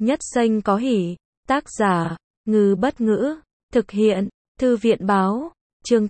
Nhất xanh có hỉ. Tác giả, Ngư Bất Ngữ. Thực hiện, Thư viện Báo. Chương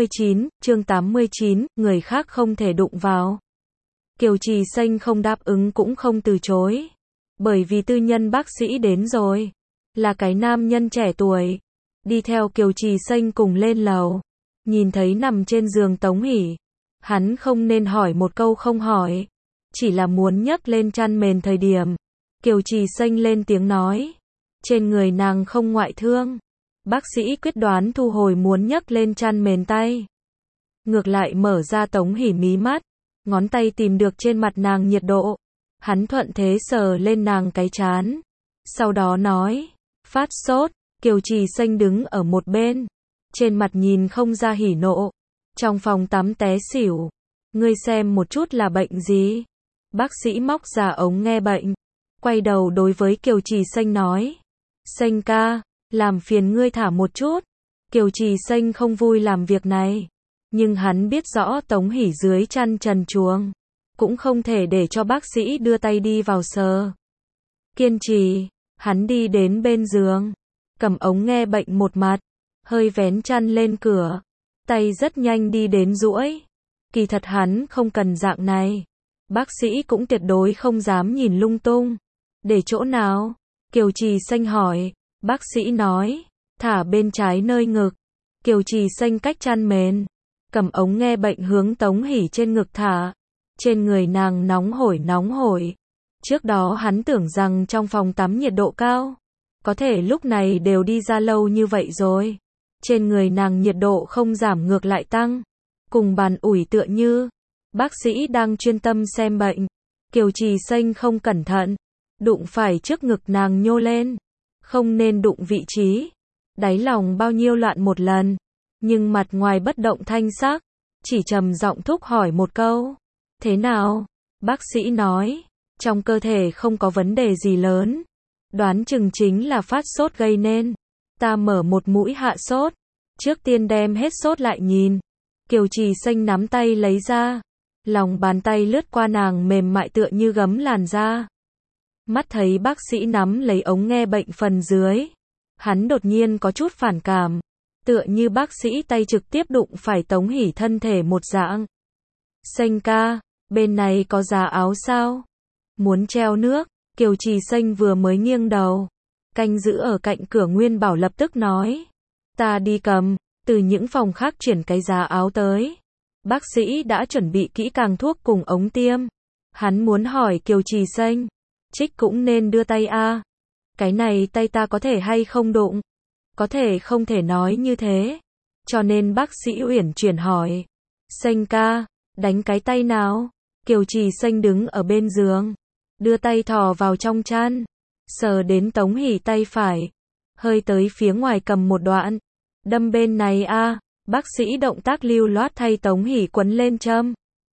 89, người khác không thể đụng vào. Kiều Trì Xanh không đáp ứng cũng không từ chối. Bởi vì tư nhân bác sĩ đến rồi. Là cái nam nhân trẻ tuổi. Đi theo Kiều Trì Xanh cùng lên lầu. Nhìn thấy nằm trên giường Tống Hỷ. Hắn không nên hỏi một câu không hỏi. Chỉ là muốn nhấc lên chăn mền thời điểm. Kiều Trì Xanh lên tiếng nói. Trên người nàng không ngoại thương. Bác sĩ quyết đoán thu hồi muốn nhấc lên chăn mền tay. Ngược lại mở ra Tống Hỷ mí mắt. Ngón tay tìm được trên mặt nàng nhiệt độ. Hắn thuận thế sờ lên nàng cái trán. Sau đó nói. Phát sốt. Kiều Trì Xanh đứng ở một bên. Trên mặt nhìn không ra hỉ nộ. Trong phòng tắm té xỉu. Ngươi xem một chút là bệnh gì? Bác sĩ móc ra ống nghe bệnh. Quay đầu đối với Kiều Trì Xanh nói. Xanh ca, làm phiền ngươi thả một chút. Kiều Trì Xanh không vui làm việc này. Nhưng hắn biết rõ Tống Hỷ dưới chăn trần truồng. Cũng không thể để cho bác sĩ đưa tay đi vào sờ. Kiên trì, hắn đi đến bên giường. Cầm ống nghe bệnh một mặt. Hơi vén chăn lên cửa. Tay rất nhanh đi đến duỗi. Kỳ thật hắn không cần dạng này. Bác sĩ cũng tuyệt đối không dám nhìn lung tung. Để chỗ nào? Kiều Trì Xanh hỏi. Bác sĩ nói. Thả bên trái nơi ngực. Kiều Trì Xanh cách chăn mền. Cầm ống nghe bệnh hướng Tống Hỷ trên ngực thả. Trên người nàng nóng hổi. Trước đó hắn tưởng rằng trong phòng tắm nhiệt độ cao. Có thể lúc này đều đi ra lâu như vậy rồi. Trên người nàng nhiệt độ không giảm ngược lại tăng. Cùng bàn ủi tựa như. Bác sĩ đang chuyên tâm xem bệnh. Kiều Trì Xanh không cẩn thận. Đụng phải trước ngực nàng nhô lên. Không nên đụng vị trí. Đáy lòng bao nhiêu loạn một lần. Nhưng mặt ngoài bất động thanh sắc. Chỉ trầm giọng thúc hỏi một câu. Thế nào? Bác sĩ nói. Trong cơ thể không có vấn đề gì lớn. Đoán chừng chính là phát sốt gây nên. Ta mở một mũi hạ sốt. Trước tiên đem hết sốt lại nhìn. Kiều Trì Xanh nắm tay lấy ra. Lòng bàn tay lướt qua nàng mềm mại tựa như gấm làn da. Mắt thấy bác sĩ nắm lấy ống nghe bệnh phần dưới. Hắn đột nhiên có chút phản cảm. Tựa như bác sĩ tay trực tiếp đụng phải Tống Hỷ thân thể một dạng. Xanh ca, bên này có giá áo sao? Muốn treo nước? Kiều Trì Xanh vừa mới nghiêng đầu. Canh giữ ở cạnh cửa Nguyên Bảo lập tức nói. Ta đi cầm, từ những phòng khác chuyển cái giá áo tới. Bác sĩ đã chuẩn bị kỹ càng thuốc cùng ống tiêm. Hắn muốn hỏi Kiều Trì Xanh. Trích cũng nên đưa tay a. Cái này tay ta có thể hay không đụng? Có thể không thể nói như thế. Cho nên bác sĩ uyển chuyển hỏi. Xanh ca, đánh cái tay nào? Kiều Trì Xanh đứng ở bên giường. Đưa tay thò vào trong chăn. Sờ đến Tống Hỷ tay phải. Hơi tới phía ngoài cầm một đoạn. Đâm bên này a. Bác sĩ động tác lưu loát thay Tống Hỷ quấn lên châm.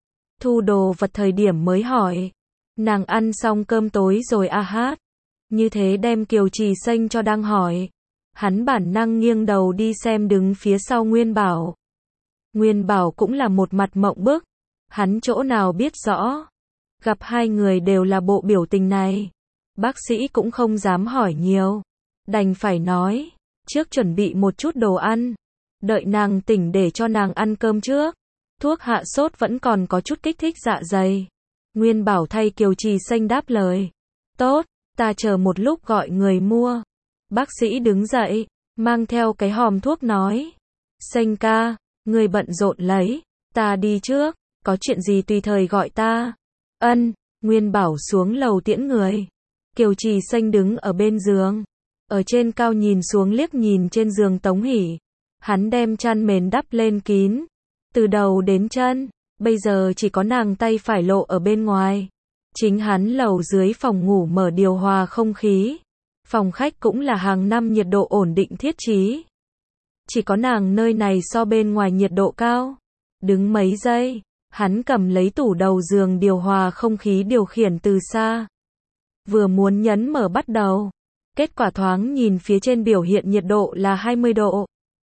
Thu đồ vật thời điểm mới hỏi. Nàng ăn xong cơm tối rồi a hát. Như thế đem Kiều Trì Xanh cho đang hỏi. Hắn bản năng nghiêng đầu đi xem đứng phía sau Nguyên Bảo. Nguyên Bảo cũng là một mặt mộng bức. Hắn chỗ nào biết rõ. Gặp hai người đều là bộ biểu tình này. Bác sĩ cũng không dám hỏi nhiều. Đành phải nói. Trước chuẩn bị một chút đồ ăn. Đợi nàng tỉnh để cho nàng ăn cơm trước. Thuốc hạ sốt vẫn còn có chút kích thích dạ dày. Nguyên Bảo thay Kiều Trì Xanh đáp lời. Tốt, ta chờ một lúc gọi người mua. Bác sĩ đứng dậy, mang theo cái hòm thuốc nói. Xanh ca, người bận rộn lấy. Ta đi trước, có chuyện gì tùy thời gọi ta. Ân, Nguyên Bảo xuống lầu tiễn người. Kiều Trì Xanh đứng ở bên giường. Ở trên cao nhìn xuống liếc nhìn trên giường Tống Hỷ. Hắn đem chăn mền đắp lên kín. Từ đầu đến chân, bây giờ chỉ có nàng tay phải lộ ở bên ngoài. Chính hắn lầu dưới phòng ngủ mở điều hòa không khí. Phòng khách cũng là hàng năm nhiệt độ ổn định thiết trí. Chỉ có nàng nơi này so bên ngoài nhiệt độ cao. Đứng mấy giây, hắn cầm lấy tủ đầu giường điều hòa không khí điều khiển từ xa. Vừa muốn nhấn mở bắt đầu. Kết quả thoáng nhìn phía trên biểu hiện nhiệt độ là 20 độ.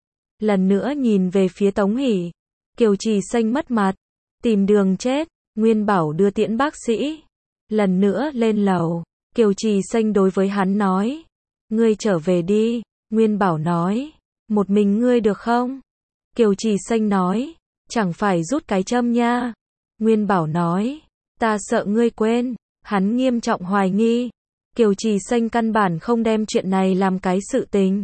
Lần nữa nhìn về phía Tống Hỷ. Kiều Trì Xanh mất mặt. Tìm đường chết. Nguyên Bảo đưa tiễn bác sĩ. Lần nữa lên lầu. Kiều Trì Xanh đối với hắn nói. Ngươi trở về đi. Nguyên Bảo nói. Một mình ngươi được không? Kiều Trì Xanh nói. Chẳng phải rút cái châm nha. Nguyên Bảo nói. Ta sợ ngươi quên. Hắn nghiêm trọng hoài nghi. Kiều Trì Xanh căn bản không đem chuyện này làm cái sự tình.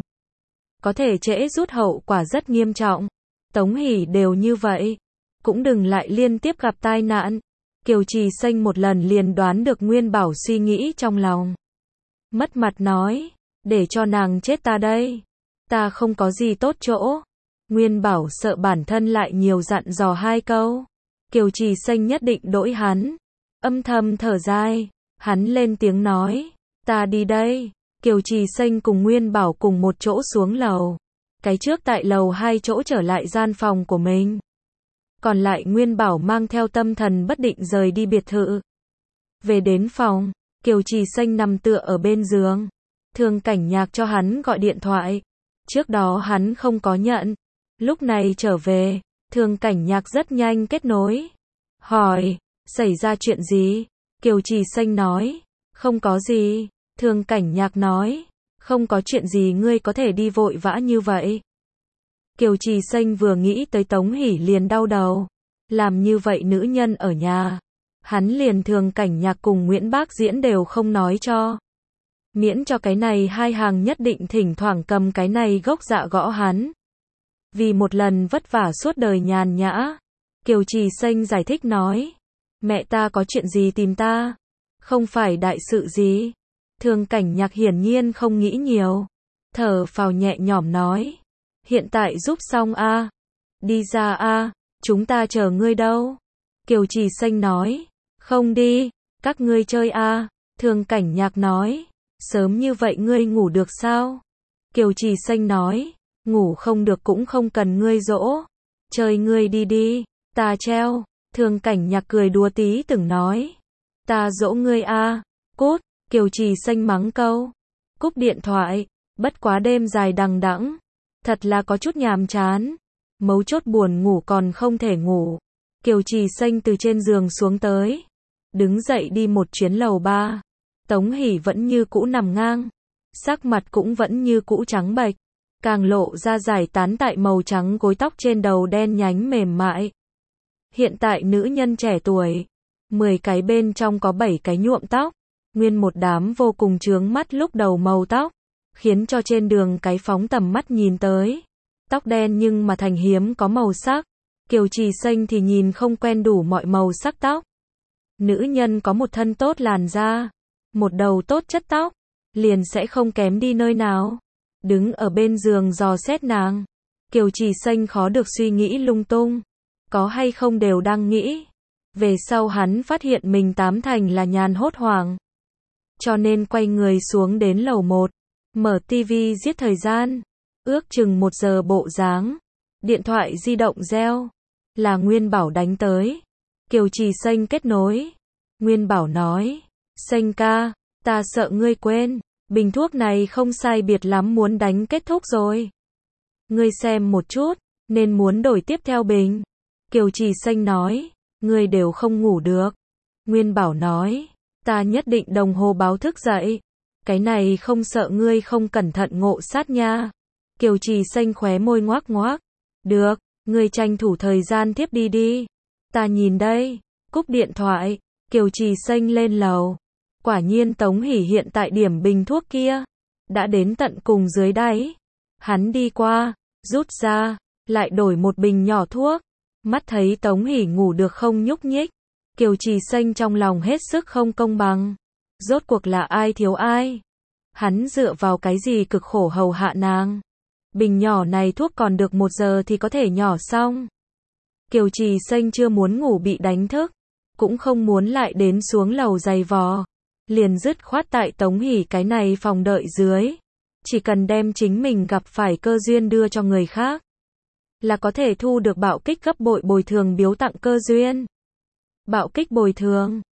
Có thể trễ rút hậu quả rất nghiêm trọng. Tống Hỷ đều như vậy. Cũng đừng lại liên tiếp gặp tai nạn. Kiều Trì Xanh một lần liền đoán được Nguyên Bảo suy nghĩ trong lòng. Mất mặt nói. Để cho nàng chết ta đây. Ta không có gì tốt chỗ. Nguyên Bảo sợ bản thân lại nhiều dặn dò 2 câu. Kiều Trì Xanh nhất định đỗi hắn. Âm thầm thở dài. Hắn lên tiếng nói. Ta đi đây. Kiều Trì Xanh cùng Nguyên Bảo cùng một chỗ xuống lầu. Cái trước tại lầu 2 chỗ trở lại gian phòng của mình. Còn lại Nguyên Bảo mang theo tâm thần bất định rời đi biệt thự. Về đến phòng, Kiều Trì Xanh nằm tựa ở bên giường. Thường Cảnh Nhạc cho hắn gọi điện thoại. Trước đó hắn không có nhận. Lúc này trở về, Thường Cảnh Nhạc rất nhanh kết nối. Hỏi, xảy ra chuyện gì? Kiều Trì Xanh nói, không có gì. Thường Cảnh Nhạc nói, không có chuyện gì ngươi có thể đi vội vã như vậy. Kiều Trì Xanh vừa nghĩ tới Tống Hỷ liền đau đầu. Làm như vậy nữ nhân ở nhà. Hắn liền Thường Cảnh Nhạc cùng Nguyễn Bác Diễn đều không nói cho. Miễn cho cái này 2 hàng nhất định thỉnh thoảng cầm cái này gốc dạ gõ hắn. Vì một lần vất vả suốt đời nhàn nhã. Kiều Trì Xanh giải thích nói. Mẹ ta có chuyện gì tìm ta? Không phải đại sự gì. Thường Cảnh Nhạc hiển nhiên không nghĩ nhiều. Thở phào nhẹ nhõm nói. Hiện tại giúp xong a. Đi ra a, chúng ta chờ ngươi đâu. Kiều Trì Xanh nói. Không đi, các ngươi chơi a. Thường Cảnh Nhạc nói. Sớm như vậy ngươi ngủ được sao? Kiều Trì Xanh nói. Ngủ không được cũng không cần ngươi dỗ. Chơi ngươi đi đi, ta treo. Thường Cảnh Nhạc cười đùa tí từng nói. Ta dỗ ngươi a. Cút. Kiều Trì Xanh mắng câu. Cúp điện thoại. Bất quá đêm dài đằng đẵng. Thật là có chút nhàm chán. Mấu chốt buồn ngủ còn không thể ngủ. Kiều Trì Xanh từ trên giường xuống tới. Đứng dậy đi một chuyến lầu 3. Tống Hỷ vẫn như cũ nằm ngang. Sắc mặt cũng vẫn như cũ trắng bệch. Càng lộ ra giải tán tại màu trắng gối tóc trên đầu đen nhánh mềm mại. Hiện tại nữ nhân trẻ tuổi. 10 cái bên trong có 7 cái nhuộm tóc. Nguyên một đám vô cùng chướng mắt lúc đầu màu tóc. Khiến cho trên đường cái phóng tầm mắt nhìn tới. Tóc đen nhưng mà thành hiếm có màu sắc. Kiều Trì Xanh thì nhìn không quen đủ mọi màu sắc tóc. Nữ nhân có một thân tốt làn da. Một đầu tốt chất tóc. Liền sẽ không kém đi nơi nào. Đứng ở bên giường dò xét nàng. Kiều Trì Xanh khó được suy nghĩ lung tung. Có hay không đều đang nghĩ. Về sau hắn phát hiện mình 8 thành là nhàn hốt hoảng. Cho nên quay người xuống đến lầu 1. Mở tivi giết thời gian. Ước chừng 1 giờ bộ dáng. Điện thoại di động reo. Là Nguyên Bảo đánh tới. Kiều Trì Xanh kết nối. Nguyên Bảo nói. Xanh ca, ta sợ ngươi quên. Bình thuốc này không sai biệt lắm muốn đánh kết thúc rồi. Ngươi xem một chút. Nên muốn đổi tiếp theo bình. Kiều Trì Xanh nói. Ngươi đều không ngủ được. Nguyên Bảo nói. Ta nhất định đồng hồ báo thức dậy. Cái này không sợ ngươi không cẩn thận ngộ sát nha. Kiều Trì Xanh khóe môi ngoác ngoác. Được, ngươi tranh thủ thời gian tiếp đi đi. Ta nhìn đây. Cúp điện thoại. Kiều Trì Xanh lên lầu. Quả nhiên Tống Hỷ hiện tại điểm bình thuốc kia. Đã đến tận cùng dưới đáy. Hắn đi qua. Rút ra. Lại đổi một bình nhỏ thuốc. Mắt thấy Tống Hỷ ngủ được không nhúc nhích. Kiều Trì Xanh trong lòng hết sức không công bằng. Rốt cuộc là ai thiếu ai? Hắn dựa vào cái gì cực khổ hầu hạ nàng? Bình nhỏ này thuốc còn được 1 giờ thì có thể nhỏ xong. Kiều Trì Xanh chưa muốn ngủ bị đánh thức. Cũng không muốn lại đến xuống lầu giày vò. Liền dứt khoát tại Tống Hỷ cái này phòng đợi dưới. Chỉ cần đem chính mình gặp phải cơ duyên đưa cho người khác. Là có thể thu được bạo kích gấp bội bồi thường biếu tặng cơ duyên. Bạo kích bồi thường.